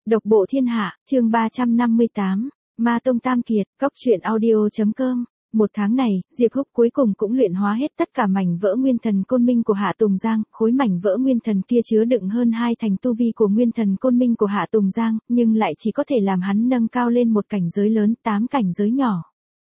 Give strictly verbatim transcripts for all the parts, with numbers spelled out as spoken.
Độc bộ thiên hạ, chương ba trăm năm mươi tám, Ma Tông Tam Kiệt, cốc truyện audio.com. Một tháng này, Diệp Húc cuối cùng cũng luyện hóa hết tất cả mảnh vỡ nguyên thần côn minh của Hạ Tùng Giang, khối mảnh vỡ nguyên thần kia chứa đựng hơn hai thành tu vi của nguyên thần côn minh của Hạ Tùng Giang, nhưng lại chỉ có thể làm hắn nâng cao lên một cảnh giới lớn, tám cảnh giới nhỏ.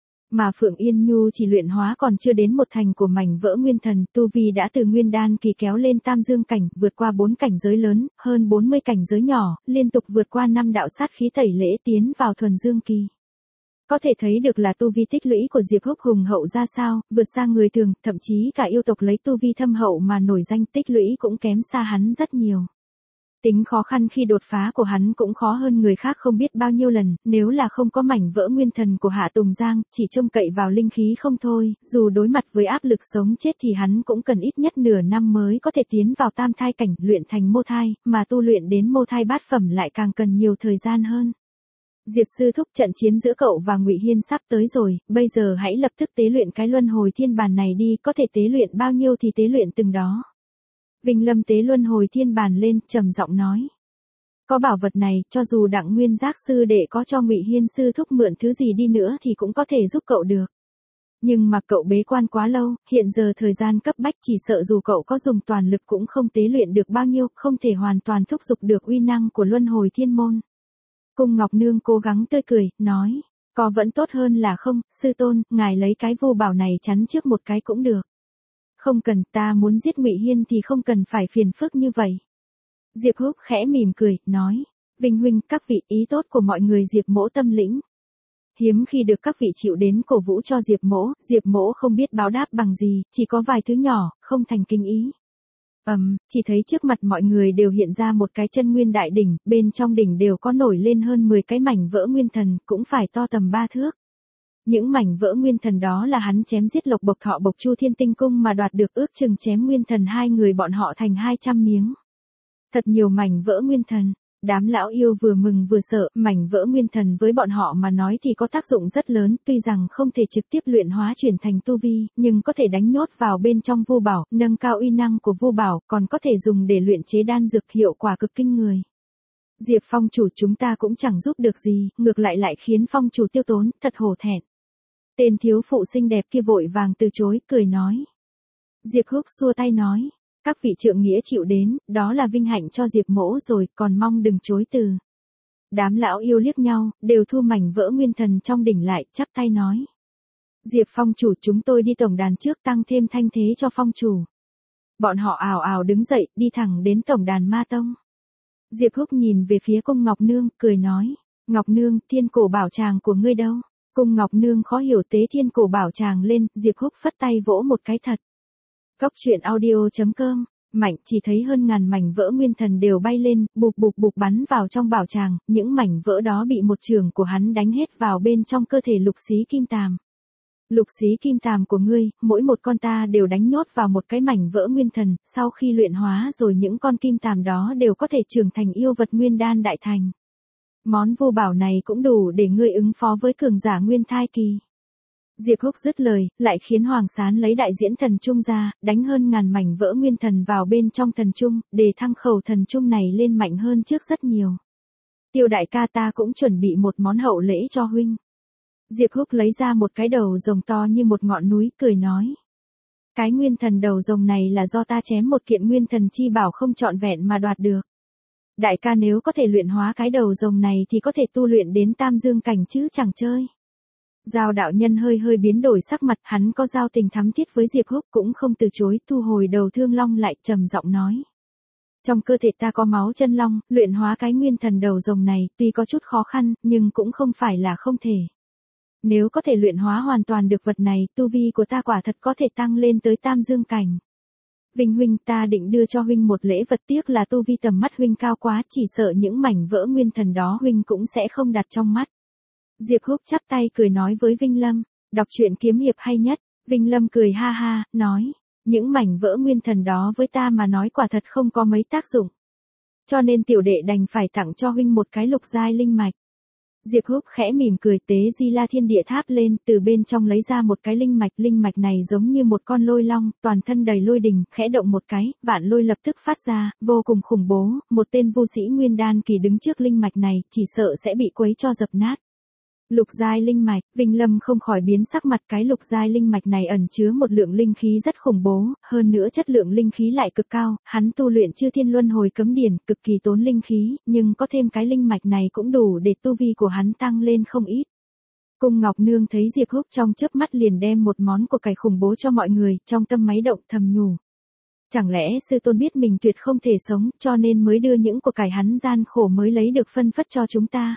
Mà Phượng Yên Nhu chỉ luyện hóa còn chưa đến một thành của mảnh vỡ nguyên thần, tu vi đã từ nguyên đan kỳ kéo lên tam dương cảnh, vượt qua bốn cảnh giới lớn, hơn bốn mươi cảnh giới nhỏ, liên tục vượt qua năm đạo sát khí tẩy lễ tiến vào thuần dương kỳ. Có thể thấy được là tu vi tích lũy của Diệp Húc hùng hậu ra sao, vượt xa người thường, thậm chí cả yêu tộc lấy tu vi thâm hậu mà nổi danh, tích lũy cũng kém xa hắn rất nhiều. Tính khó khăn khi đột phá của hắn cũng khó hơn người khác không biết bao nhiêu lần, nếu là không có mảnh vỡ nguyên thần của Hạ Tùng Giang, chỉ trông cậy vào linh khí không thôi, dù đối mặt với áp lực sống chết thì hắn cũng cần ít nhất nửa năm mới có thể tiến vào tam thai cảnh, luyện thành mô thai, mà tu luyện đến mô thai bát phẩm lại càng cần nhiều thời gian hơn. Diệp sư thúc, trận chiến giữa cậu và Ngụy Hiên sắp tới rồi, bây giờ hãy lập tức tế luyện cái luân hồi thiên bàn này đi, có thể tế luyện bao nhiêu thì tế luyện từng đó. Vinh Lâm tế luân hồi thiên bàn lên, trầm giọng nói. Có bảo vật này, cho dù Đặng Nguyên Giác sư đệ có cho Ngụy Hiên sư thúc mượn thứ gì đi nữa thì cũng có thể giúp cậu được. Nhưng mà cậu bế quan quá lâu, hiện giờ thời gian cấp bách, chỉ sợ dù cậu có dùng toàn lực cũng không tế luyện được bao nhiêu, không thể hoàn toàn thúc giục được uy năng của luân hồi thiên môn. Cung Ngọc Nương cố gắng tươi cười, nói, có vẫn tốt hơn là không, sư tôn, ngài lấy cái vô bảo này chắn trước một cái cũng được. Không cần, ta muốn giết Ngụy Hiên thì không cần phải phiền phức như vậy. Diệp Húc khẽ mỉm cười, nói, Vinh huynh, các vị, ý tốt của mọi người Diệp mỗ tâm lĩnh. Hiếm khi được các vị chịu đến cổ vũ cho Diệp mỗ, Diệp mỗ không biết báo đáp bằng gì, chỉ có vài thứ nhỏ, không thành kinh ý. Ầm, um, chỉ thấy trước mặt mọi người đều hiện ra một cái chân nguyên đại đỉnh, bên trong đỉnh đều có nổi lên hơn mười cái mảnh vỡ nguyên thần, cũng phải to tầm ba thước. Những mảnh vỡ nguyên thần đó là hắn chém giết Lộc Bộc Thọ Bộc Chu Thiên Tinh Cung mà đoạt được, ước chừng chém nguyên thần hai người bọn họ thành hai trăm miếng. Thật nhiều mảnh vỡ nguyên thần. Đám lão yêu vừa mừng vừa sợ, mảnh vỡ nguyên thần với bọn họ mà nói thì có tác dụng rất lớn, tuy rằng không thể trực tiếp luyện hóa chuyển thành tu vi, nhưng có thể đánh nhốt vào bên trong vô bảo, nâng cao uy năng của vô bảo, còn có thể dùng để luyện chế đan dược, hiệu quả cực kinh người. Diệp phong chủ, chúng ta cũng chẳng giúp được gì, ngược lại lại khiến phong chủ tiêu tốn, thật hổ thẹn. Tên thiếu phụ xinh đẹp kia vội vàng từ chối, cười nói. Diệp Húc xua tay nói. Các vị trượng nghĩa chịu đến, đó là vinh hạnh cho Diệp mỗ rồi, còn mong đừng chối từ. Đám lão yêu liếc nhau, đều thu mảnh vỡ nguyên thần trong đỉnh lại, chắp tay nói. Diệp phong chủ, chúng tôi đi tổng đàn trước, tăng thêm thanh thế cho phong chủ. Bọn họ ào ào đứng dậy, đi thẳng đến tổng đàn Ma Tông. Diệp Húc nhìn về phía cung Ngọc Nương, cười nói. Ngọc Nương, thiên cổ bảo tràng của ngươi đâu? Cung Ngọc Nương khó hiểu tế thiên cổ bảo tràng lên, Diệp Húc phất tay vỗ một cái thật. Cốc truyện audio.com, mạnh, chỉ thấy hơn ngàn mảnh vỡ nguyên thần đều bay lên, bụp bụp bụp bắn vào trong bảo tràng, những mảnh vỡ đó bị một trường của hắn đánh hết vào bên trong cơ thể Lục Xí Kim Tàm. Lục Xí Kim Tàm của ngươi, mỗi một con ta đều đánh nhốt vào một cái mảnh vỡ nguyên thần, sau khi luyện hóa rồi những con kim tàm đó đều có thể trưởng thành yêu vật nguyên đan đại thành. Món vô bảo này cũng đủ để ngươi ứng phó với cường giả nguyên thai kỳ. Diệp Húc dứt lời, lại khiến Hoàng Sán lấy đại diễn thần trung ra, đánh hơn ngàn mảnh vỡ nguyên thần vào bên trong thần trung, để thăng khẩu thần trung này lên mạnh hơn trước rất nhiều. Tiêu đại ca, ta cũng chuẩn bị một món hậu lễ cho huynh. Diệp Húc lấy ra một cái đầu rồng to như một ngọn núi, cười nói. Cái nguyên thần đầu rồng này là do ta chém một kiện nguyên thần chi bảo không trọn vẹn mà đoạt được. Đại ca nếu có thể luyện hóa cái đầu rồng này thì có thể tu luyện đến tam dương cảnh chứ chẳng chơi. Giao đạo nhân hơi hơi biến đổi sắc mặt, hắn có giao tình thắm thiết với Diệp Húc, cũng không từ chối, thu hồi đầu thương long lại, trầm giọng nói. Trong cơ thể ta có máu chân long, luyện hóa cái nguyên thần đầu rồng này, tuy có chút khó khăn, nhưng cũng không phải là không thể. Nếu có thể luyện hóa hoàn toàn được vật này, tu vi của ta quả thật có thể tăng lên tới tam dương cảnh. Vinh huynh, ta định đưa cho huynh một lễ vật, tiếc là tu vi tầm mắt huynh cao quá, chỉ sợ những mảnh vỡ nguyên thần đó huynh cũng sẽ không đặt trong mắt. Diệp Húc chắp tay cười nói với Vinh Lâm, đọc truyện kiếm hiệp hay nhất. Vinh Lâm cười ha ha, nói, những mảnh vỡ nguyên thần đó với ta mà nói quả thật không có mấy tác dụng. Cho nên tiểu đệ đành phải tặng cho huynh một cái lục giai linh mạch. Diệp Húc khẽ mỉm cười tế Di La Thiên Địa Tháp lên, từ bên trong lấy ra một cái linh mạch, linh mạch này giống như một con lôi long, toàn thân đầy lôi đình, khẽ động một cái, vạn lôi lập tức phát ra, vô cùng khủng bố, một tên vu sĩ nguyên đan kỳ đứng trước linh mạch này, chỉ sợ sẽ bị quấy cho dập nát. Lục giai linh mạch, Vinh Lâm không khỏi biến sắc mặt, cái lục giai linh mạch này ẩn chứa một lượng linh khí rất khủng bố, hơn nữa chất lượng linh khí lại cực cao, hắn tu luyện Chư Thiên Luân Hồi Cấm Điển, cực kỳ tốn linh khí, nhưng có thêm cái linh mạch này cũng đủ để tu vi của hắn tăng lên không ít. Cung Ngọc Nương thấy Diệp Húc trong chớp mắt liền đem một món của cải khủng bố cho mọi người, trong tâm máy động thầm nhủ. Chẳng lẽ sư tôn biết mình tuyệt không thể sống, cho nên mới đưa những của cải hắn gian khổ mới lấy được phân phất cho chúng ta.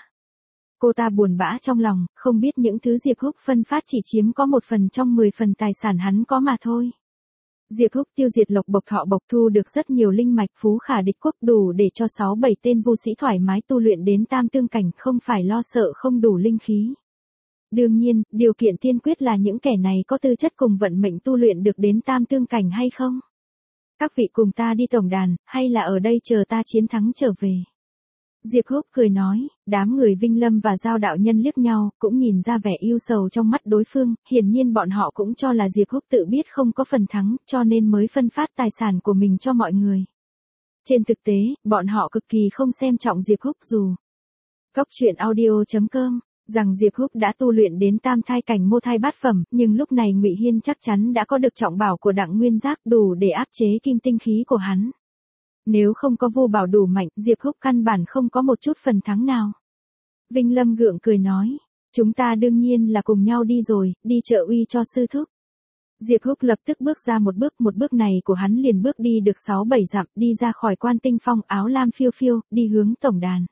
Cô ta buồn bã trong lòng, không biết những thứ Diệp Húc phân phát chỉ chiếm có một phần trong mười phần tài sản hắn có mà thôi. Diệp Húc tiêu diệt Lộc Bộc Thọ Bộc, thu được rất nhiều linh mạch, phú khả địch quốc, đủ để cho sáu bảy tên vu sĩ thoải mái tu luyện đến tam tương cảnh, không phải lo sợ không đủ linh khí. Đương nhiên, điều kiện tiên quyết là những kẻ này có tư chất cùng vận mệnh tu luyện được đến tam tương cảnh hay không. Các vị cùng ta đi tổng đàn, hay là ở đây chờ ta chiến thắng trở về. Diệp Húc cười nói, đám người Vinh Lâm và Giao đạo nhân liếc nhau, cũng nhìn ra vẻ yêu sầu trong mắt đối phương, hiển nhiên bọn họ cũng cho là Diệp Húc tự biết không có phần thắng, cho nên mới phân phát tài sản của mình cho mọi người. Trên thực tế, bọn họ cực kỳ không xem trọng Diệp Húc dù. Góc truyện audio chấm com, rằng Diệp Húc đã tu luyện đến tam thai cảnh mô thai bát phẩm, nhưng lúc này Ngụy Hiên chắc chắn đã có được trọng bảo của Đặng Nguyên Giác đủ để áp chế kim tinh khí của hắn. Nếu không có Vu Bảo đủ mạnh, Diệp Húc căn bản không có một chút phần thắng nào. Vinh Lâm gượng cười nói, chúng ta đương nhiên là cùng nhau đi rồi, đi trợ uy cho sư thúc. Diệp Húc lập tức bước ra một bước, một bước này của hắn liền bước đi được sáu bảy dặm, đi ra khỏi Quan Tinh Phong, áo lam phiêu phiêu, đi hướng tổng đàn.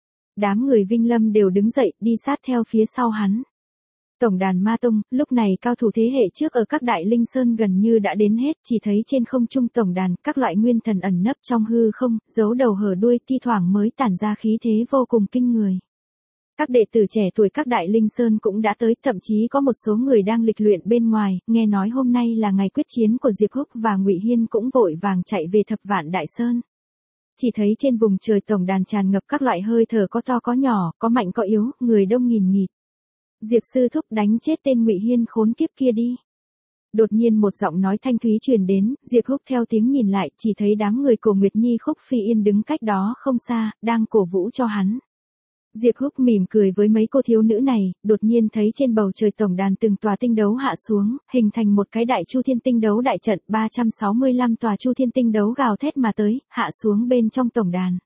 Đám người Vinh Lâm đều đứng dậy, đi sát theo phía sau hắn. Tổng đàn Ma Tông, lúc này cao thủ thế hệ trước ở các đại linh sơn gần như đã đến hết, chỉ thấy trên không trung tổng đàn, các loại nguyên thần ẩn nấp trong hư không, giấu đầu hở đuôi, thi thoảng mới tản ra khí thế vô cùng kinh người. Các đệ tử trẻ tuổi các đại linh sơn cũng đã tới, thậm chí có một số người đang lịch luyện bên ngoài, nghe nói hôm nay là ngày quyết chiến của Diệp Húc và Ngụy Hiên cũng vội vàng chạy về Thập Vạn Đại Sơn. Chỉ thấy trên vùng trời tổng đàn tràn ngập các loại hơi thở có to có nhỏ, có mạnh có yếu, người đông nghìn nghịt. Diệp sư thúc đánh chết tên Ngụy Hiên khốn kiếp kia đi. Đột nhiên một giọng nói thanh thúy truyền đến, Diệp Húc theo tiếng nhìn lại, chỉ thấy đám người của Nguyệt Nhi Khúc Phi Yên đứng cách đó không xa, đang cổ vũ cho hắn. Diệp Húc mỉm cười với mấy cô thiếu nữ này, đột nhiên thấy trên bầu trời tổng đàn từng tòa tinh đấu hạ xuống, hình thành một cái đại chu thiên tinh đấu đại trận, ba trăm sáu mươi lăm tòa chu thiên tinh đấu gào thét mà tới, hạ xuống bên trong tổng đàn.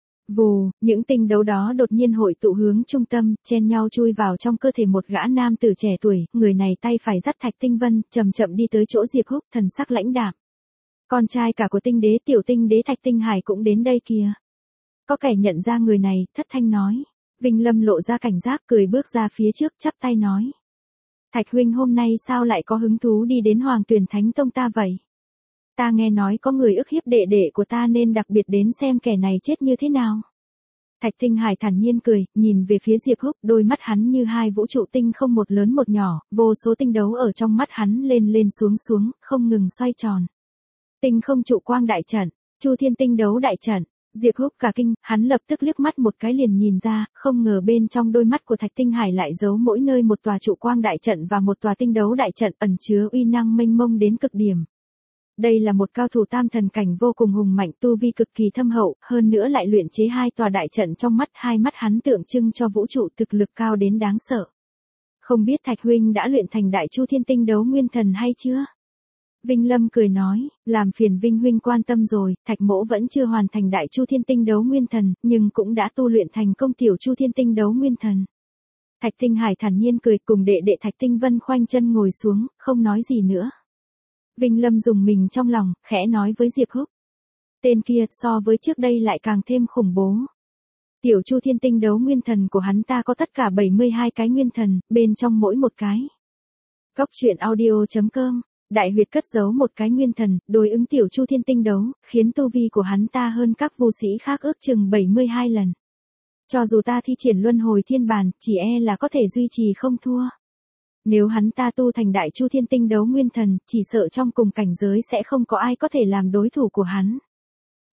Vù, những tinh đấu đó đột nhiên hội tụ hướng trung tâm, chen nhau chui vào trong cơ thể một gã nam tử trẻ tuổi, người này tay phải dắt Thạch Tinh Vân, chậm chậm đi tới chỗ Diệp Húc, thần sắc lãnh đạm. Con trai cả của tinh đế tiểu tinh đế Thạch Tinh Hải cũng đến đây kìa. Có kẻ nhận ra người này, thất thanh nói. Vinh Lâm lộ ra cảnh giác, cười bước ra phía trước, chắp tay nói. Thạch huynh hôm nay sao lại có hứng thú đi đến Hoàng Tuyển Thánh Tông ta vậy? Ta nghe nói có người ức hiếp đệ đệ của ta nên đặc biệt đến xem kẻ này chết như thế nào. Thạch Tinh Hải thản nhiên cười, nhìn về phía Diệp Húc, đôi mắt hắn như hai vũ trụ tinh không một lớn một nhỏ, vô số tinh đấu ở trong mắt hắn lên lên xuống xuống, không ngừng xoay tròn. Tinh không trụ quang đại trận, Chu Thiên tinh đấu đại trận. Diệp Húc cả kinh, hắn lập tức liếc mắt một cái liền nhìn ra, không ngờ bên trong đôi mắt của Thạch Tinh Hải lại giấu mỗi nơi một tòa trụ quang đại trận và một tòa tinh đấu đại trận ẩn chứa uy năng mênh mông đến cực điểm. Đây là một cao thủ tam thần cảnh vô cùng hùng mạnh, tu vi cực kỳ thâm hậu, hơn nữa lại luyện chế hai tòa đại trận trong mắt, hai mắt hắn tượng trưng cho vũ trụ thực lực cao đến đáng sợ. Không biết Thạch huynh đã luyện thành đại chu thiên tinh đấu nguyên thần hay chưa? Vinh Lâm cười nói, làm phiền Vinh huynh quan tâm rồi, Thạch mỗ vẫn chưa hoàn thành đại chu thiên tinh đấu nguyên thần, nhưng cũng đã tu luyện thành công tiểu chu thiên tinh đấu nguyên thần. Thạch Tinh Hải thản nhiên cười, cùng đệ đệ Thạch Tinh Vân khoanh chân ngồi xuống, không nói gì nữa. Vinh Lâm dùng mình trong lòng, khẽ nói với Diệp Húc. Tên kia so với trước đây lại càng thêm khủng bố. Tiểu chu thiên tinh đấu nguyên thần của hắn ta có tất cả bảy mươi hai cái nguyên thần, bên trong mỗi một cái. Góc truyện audio chấm com, đại huyệt cất giấu một cái nguyên thần, đối ứng tiểu chu thiên tinh đấu, khiến tu vi của hắn ta hơn các vu sĩ khác ước chừng bảy mươi hai lần. Cho dù ta thi triển luân hồi thiên bàn, chỉ e là có thể duy trì không thua. Nếu hắn ta tu thành đại chu thiên tinh đấu nguyên thần, chỉ sợ trong cùng cảnh giới sẽ không có ai có thể làm đối thủ của hắn.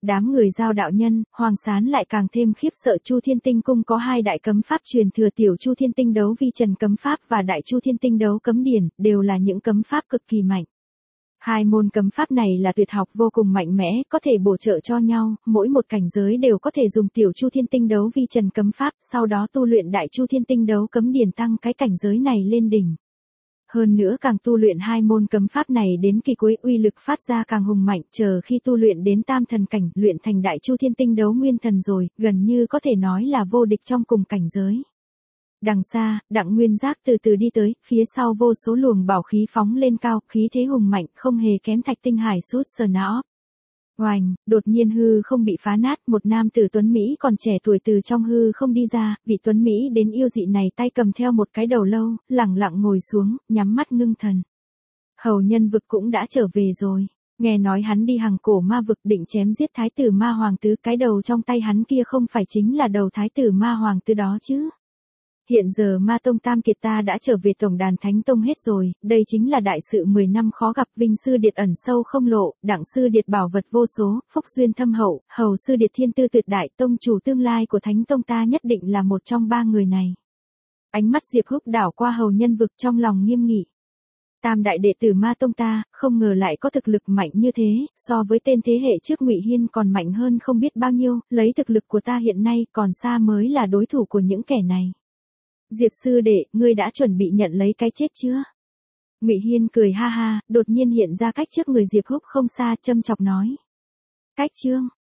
Đám người Giao đạo nhân, Hoàng Sán lại càng thêm khiếp sợ. Chu Thiên Tinh cung có hai đại cấm pháp truyền thừa, tiểu Chu Thiên Tinh đấu vi trần cấm pháp và đại Chu Thiên Tinh đấu cấm điển, đều là những cấm pháp cực kỳ mạnh. Hai môn cấm pháp này là tuyệt học vô cùng mạnh mẽ, có thể bổ trợ cho nhau, mỗi một cảnh giới đều có thể dùng tiểu Chu Thiên Tinh đấu vi trần cấm pháp, sau đó tu luyện đại Chu Thiên Tinh đấu cấm điển tăng cái cảnh giới này lên đỉnh. Hơn nữa càng tu luyện hai môn cấm pháp này đến kỳ cuối, uy lực phát ra càng hùng mạnh, chờ khi tu luyện đến tam thần cảnh, luyện thành đại Chu Thiên Tinh đấu nguyên thần rồi, gần như có thể nói là vô địch trong cùng cảnh giới. Đằng xa, Đặng Nguyên Giác từ từ đi tới, phía sau vô số luồng bảo khí phóng lên cao, khí thế hùng mạnh, không hề kém Thạch Tinh Hải sút sờ não. Oành, đột nhiên hư không bị phá nát, một nam tử tuấn Mỹ còn trẻ tuổi từ trong hư không đi ra, vị tuấn Mỹ đến yêu dị này tay cầm theo một cái đầu lâu, lẳng lặng ngồi xuống, nhắm mắt ngưng thần. Hầu Nhân Vực cũng đã trở về rồi. Nghe nói hắn đi Hằng Cổ Ma Vực định chém giết thái tử Ma Hoàng Tứ, cái đầu trong tay hắn kia không phải chính là đầu thái tử Ma Hoàng Tứ đó chứ. Hiện giờ Ma Tông Tam Kiệt ta đã trở về tổng đàn Thánh Tông hết rồi, đây chính là đại sự mười năm khó gặp. Vinh Sư Điệt ẩn sâu không lộ, Đặng Sư Điệt bảo vật vô số, phúc duyên thâm hậu, Hầu Sư Điệt thiên tư tuyệt đại, tông chủ tương lai của Thánh Tông ta nhất định là một trong ba người này. Ánh mắt Diệp Húc đảo qua Hầu Nhân Vực, trong lòng nghiêm nghị. Tam đại đệ tử Ma Tông ta, không ngờ lại có thực lực mạnh như thế, so với tên thế hệ trước Ngụy Hiên còn mạnh hơn không biết bao nhiêu, lấy thực lực của ta hiện nay còn xa mới là đối thủ của những kẻ này. Diệp sư đệ, ngươi đã chuẩn bị nhận lấy cái chết chưa? Ngụy Hiên cười ha ha, đột nhiên hiện ra cách trước người Diệp Húc không xa, châm chọc nói. Cách chương,